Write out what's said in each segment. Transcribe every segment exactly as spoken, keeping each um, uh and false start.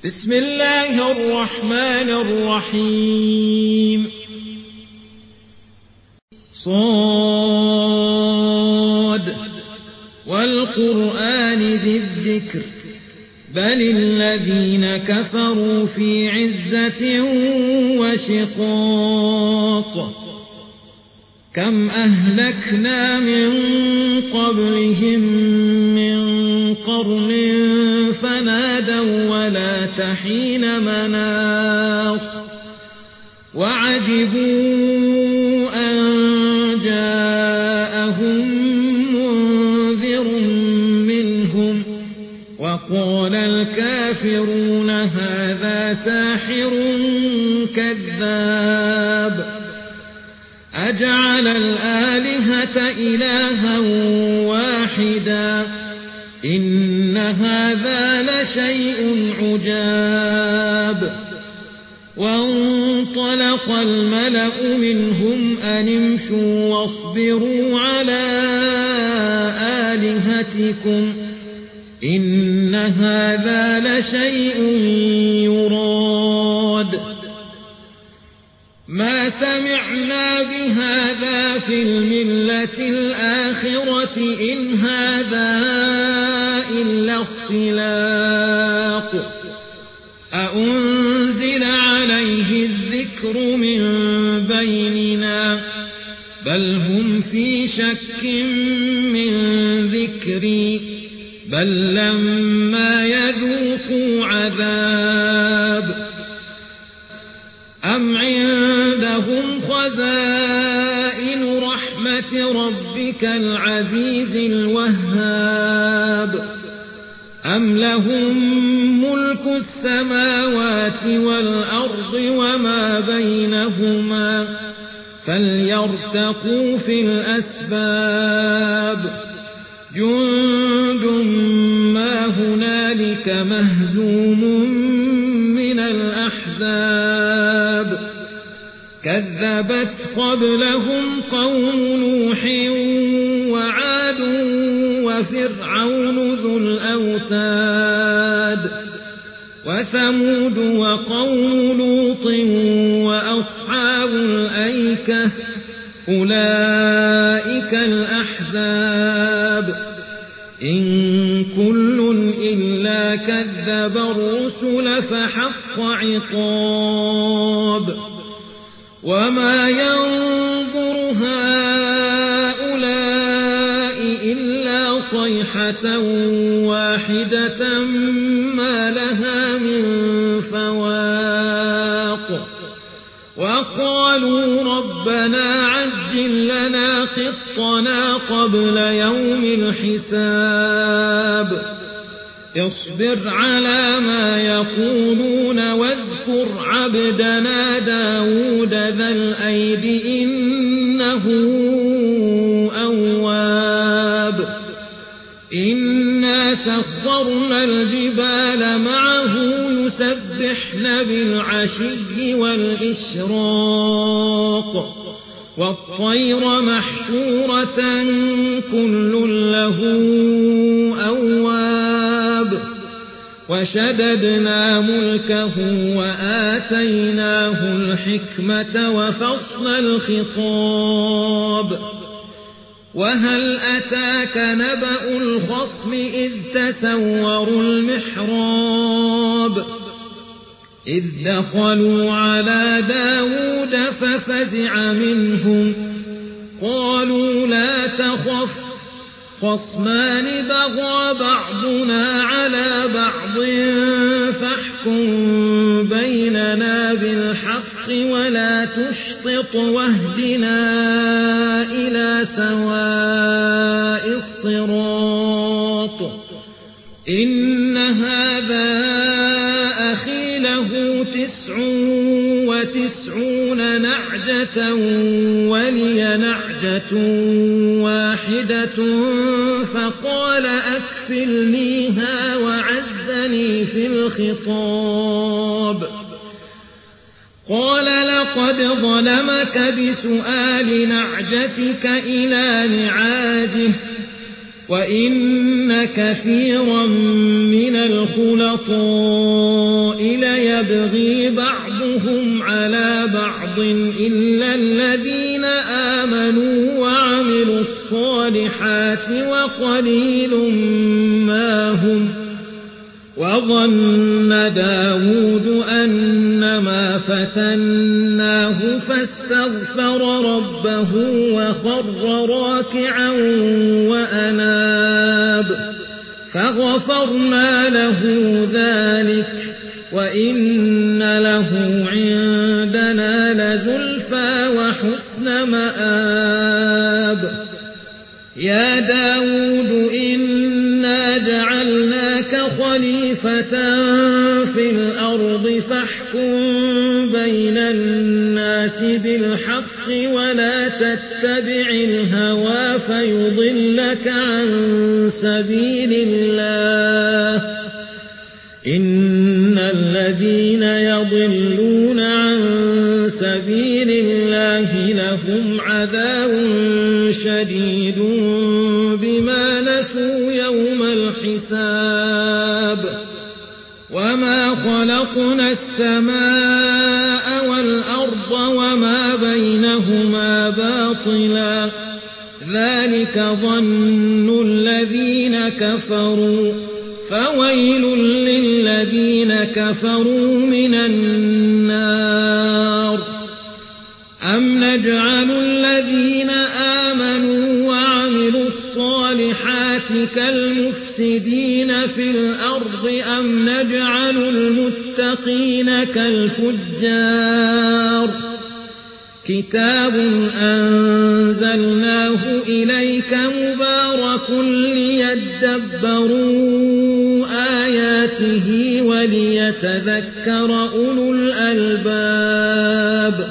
بسم الله الرحمن الرحيم. صاد والقرآن ذي الذكر بل الذين كفروا في عزة وشقاق كم أهلكنا من قبلهم من قرن فنادوا ولا تحين مناص وعجبوا أن جاءهم منذر منهم وقال الكافرون هذا ساحر كذاب أجعل الآلهة إلها واحدا إن هذا لشيء عجاب. وانطلق الملأ منهم أن امشوا واصبروا على آلهتكم إن هذا لشيء يراد ما سمعنا بهذا في الملة الآخرة إن هذا إلا اختلاق أأنزل عليه الذكر من بيننا بل هم في شك من ذكري بل لما يذوقوا عذاب أم عندهم خزائن رحمة ربك العزيز الوهاب أم لهم ملك السماوات والأرض وما بينهما فليرتقوا في الأسباب جند ما هنالك مهزوم من الأحزاب كذبت قبلهم قوم نوح وعاد وفرعون ذو الأوتاد وثمود وقوم لوط وأصحاب الأيكة أولئك الأحزاب إن كل إلا كذب الرسل فحق عقاب وما ينظر هؤلاء إلا صيحة واحدة ما لها من فواق وقالوا ربنا عجل لنا قطنا قبل يوم الحساب اصبر على ما يقولون واذكر عبدنا داود ذا الأيد إنه أواب إنا سخرنا الجبال معه يسبحن بالعشي والإشراق والطير محشورة كل له أواب وشددنا ملكه وآتيناه الحكمة وفصل الخطاب وهل أتاك نبأ الخصم إذ تسوروا المحراب إذ دخلوا على داود ففزع منهم قالوا لا تخف خصمان بغى بعضنا على بعض فاحكم بيننا بالحق ولا تشطط واهدنا إلى سواء الصراط إن هذا أخي له تسع وتسعون نعجة ولي نعجة واحدة فقال أكفلنيها وعزني في الخطاب قال لقد ظلمك بسؤال نعجتك إلى نعاجه وإن كثيرا من الخلطاء يبغي بعضهم على بعض إلا الذين آمنوا وعملوا الصالحات وقليل ما هم. وظن داود أنما فتناه فاستغفر ربه وخر راكعا وأناب فغفرنا له ذلك وإن له عندنا لزلفى وحسن مآب. يا داود إنا جعلناك خليفة في الأرض فاحكم بين الناس بالحق ولا تتبع الهوى فيضلك عن سبيل الله. إن الذين يضلون عن سبيل الله لهم عذاب شديد بما نسوا يوم الحساب. وما خلقنا السماء والأرض وما بينهما باطلا ذلك ظن الذين كفروا فويل للذين كفروا من النار. أم نجعل الذين آمنوا وعملوا الصالحات كالمفسدين في الأرض أم نجعل المتقين كالفجار. كتاب أنزلناه إليك مبارك ليدبروا آياته وليتذكر أولو الألباب.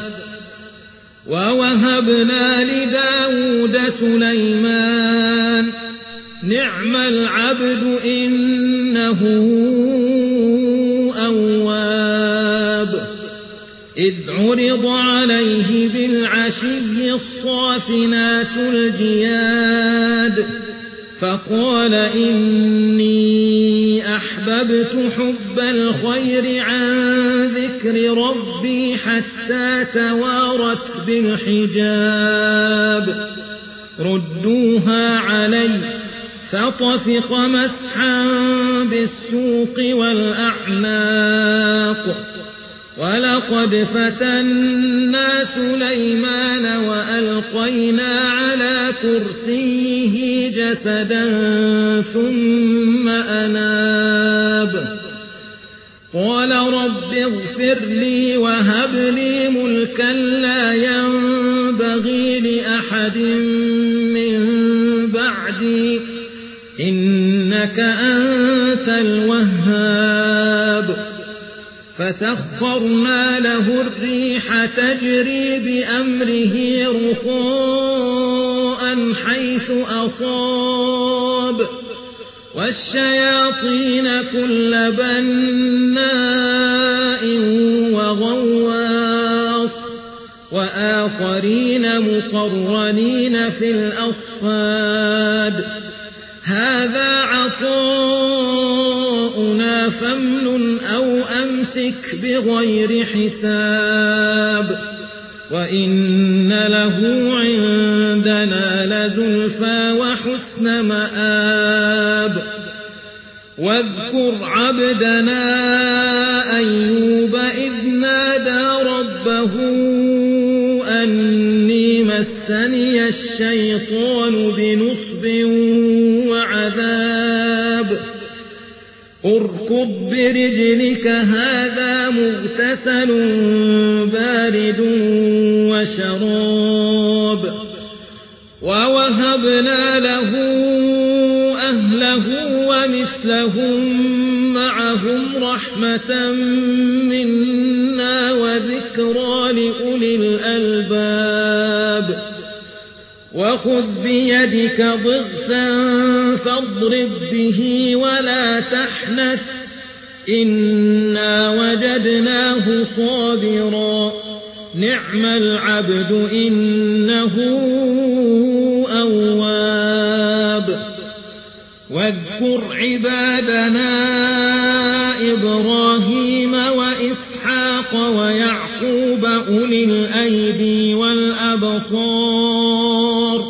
ووهبنا لداود سليمان نعم العبد إنه أواب. إذ عرض عليه بالعشي الصافنات الجياد فقال إني أحببت حب الخير عن ذكر ربي حتى توارت بالحجاب. ردوها علي فطفق مسحا بالسوق والأعناق. ولقد فتنا سليمان وألقينا على كرسيه جسدا ثم أناب. قال رب اغفر لي وهب لي ملكا لا ينبغي لأحد من بعدي إنك أنت الوهاب. فسخرنا له الريح تجري بأمره رخاء حيث أصاب والشياطين كل بناء وغواص وآخرين مقرنين في الأصفاد. هذا عطاؤنا فامنن أو أمسك بغير حساب. وإن له عندنا لزلفى وحسن مآب. واذكر عبدنا أيوب إذ نادى ربه أني مسني الشيطان بنصب وعذاب. اركض برجلك هذا مغتسل بارد وشراب. ووهبنا له أهله ومثلهم معهم رحمة منا وذكرى لأولي الألباب. وخذ بيدك ضغثا فاضرب به ولا تحنث إنا وجدناه صابرا نعم العبد إنه أواب. واذكر عبادنا إبراهيم وإسحاق وإسحاق ويعقوب أولي الأيدي والأبصار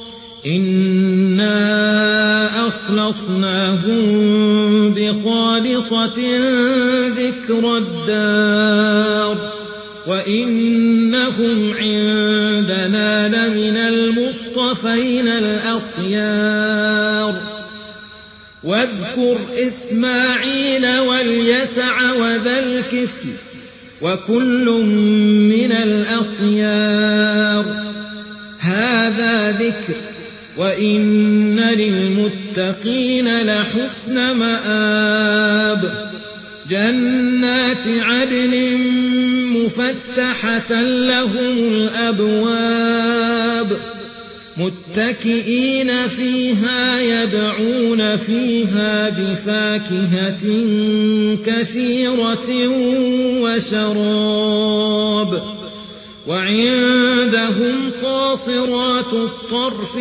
إنا أخلصناهم بخالصة ذكر الدار وإنهم عندنا لمن المصطفين الأخيار واذكر إسماعيل واليسع وذا الكفل وكل من الأخيار هذا ذكر وإن للمتقين لحسن مآب جنات عدن مفتحة لهم الأبواب متكئين فيها يدعون فيها بفاكهة كثيرة وشراب وعندهم قاصرات الطرف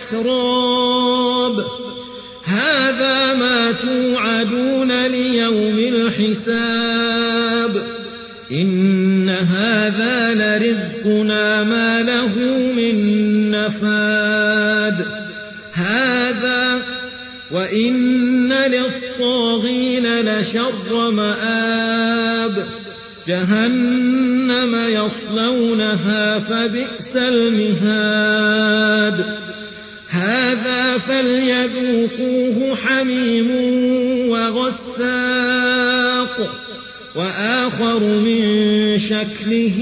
أتراب هذا ما توعدون ليوم الحساب إن هذا لرزقنا ما له من نفاد هذا وإن للطاغين لشر مآب جهنم يصلونها فبئس المهاد هذا فليذوقوه حميم وغساق وآخر من شكله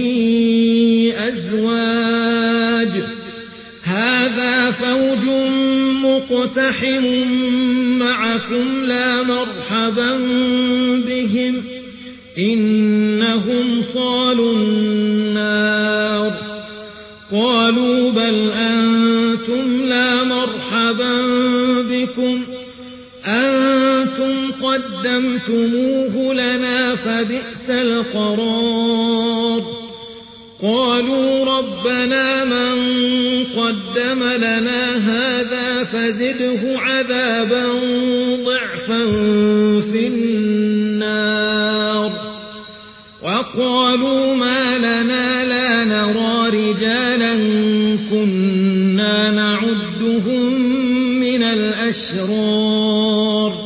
أزواج هذا فوج مقتحم معكم لا مرحبا بهم إنهم صالوا النار قالوا بل أنتم لا مرحبا بكم أنتم قدمتموه لنا فبئس القرار قالوا ربنا من قدم لنا هذا فزده عذابا ضعفا في النار وقالوا ما لنا لا نرى رجالا كنا نعدهم من الأشرار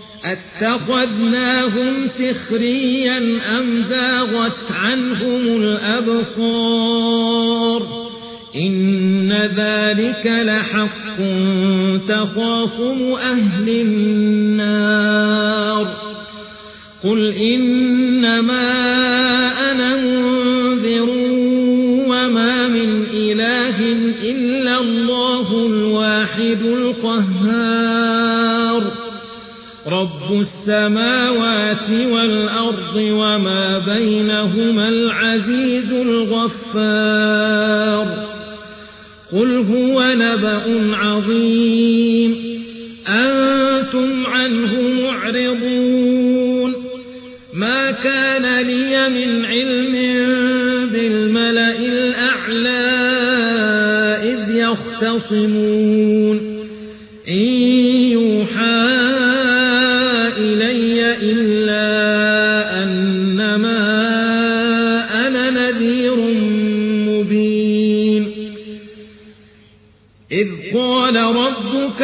اتخذناهم سخريا أم زاغت عنهم الأبصار إن ذلك لحق تخاصم أهل النار قل إنما أنا منذر وما من إله إلا الله الواحد القهار رب السماوات والأرض وما بينهما العزيز الغفار قل هو نبأ عظيم أنتم عنه معرضون ما كان لي من علم بالملأ الأعلى إذ يختصمون إن يوحى إلي إلا أنما أنا نذير مبين إذ قال ربك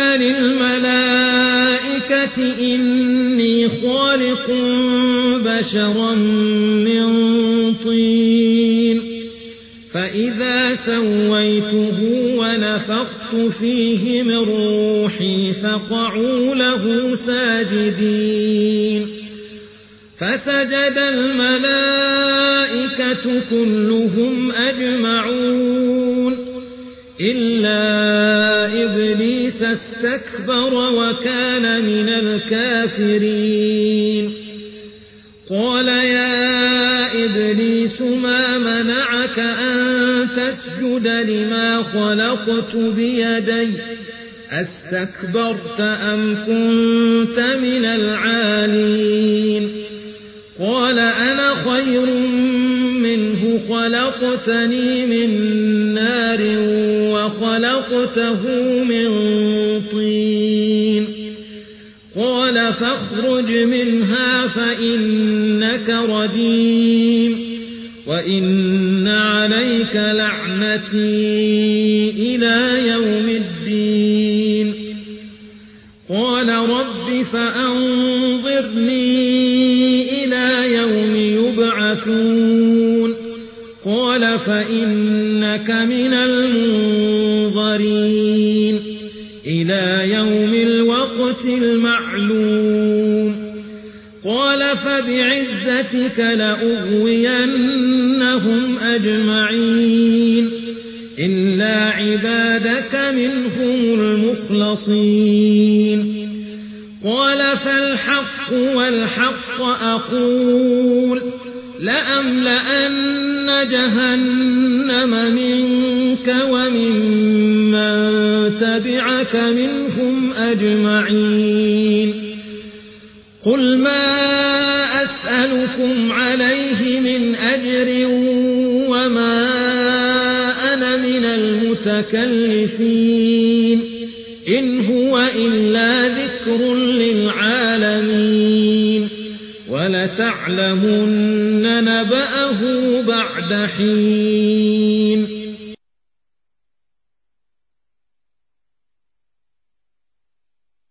للملائكة إني خالق بشرا من طين فإذا سويته ونفخت فيه من روحي فقعوا له ساجدين فسجد الملائكة كلهم أجمعون إلا إبليس استكبر وكان من الكافرين قال يا إبليس ما منعك أن تسجد لما خلقت بيدي أستكبرت أم كنت من العالين قال أنا خير منه خلقتني من نار وخلقته من طين قال فاخرج منها فإنك رجيم وإن عليك لعنتي إلى يوم الدين قال رب فأنظرني إلى يوم يبعثون قال فإنك من المنظرين إلى يوم الوقت المعلوم قال فبعزتك لأغوينهم أجمعين إلا عبادك منهم المخلصين قال فالحق والحق أقول لأملأن جهنم منك وممن تبعك منهم أجمعين قل ما أسألكم عليه من أجر وما أنا من المتكلفين إن هو إلا ذكر للعالمين ولتعلمن نبأه بعد حين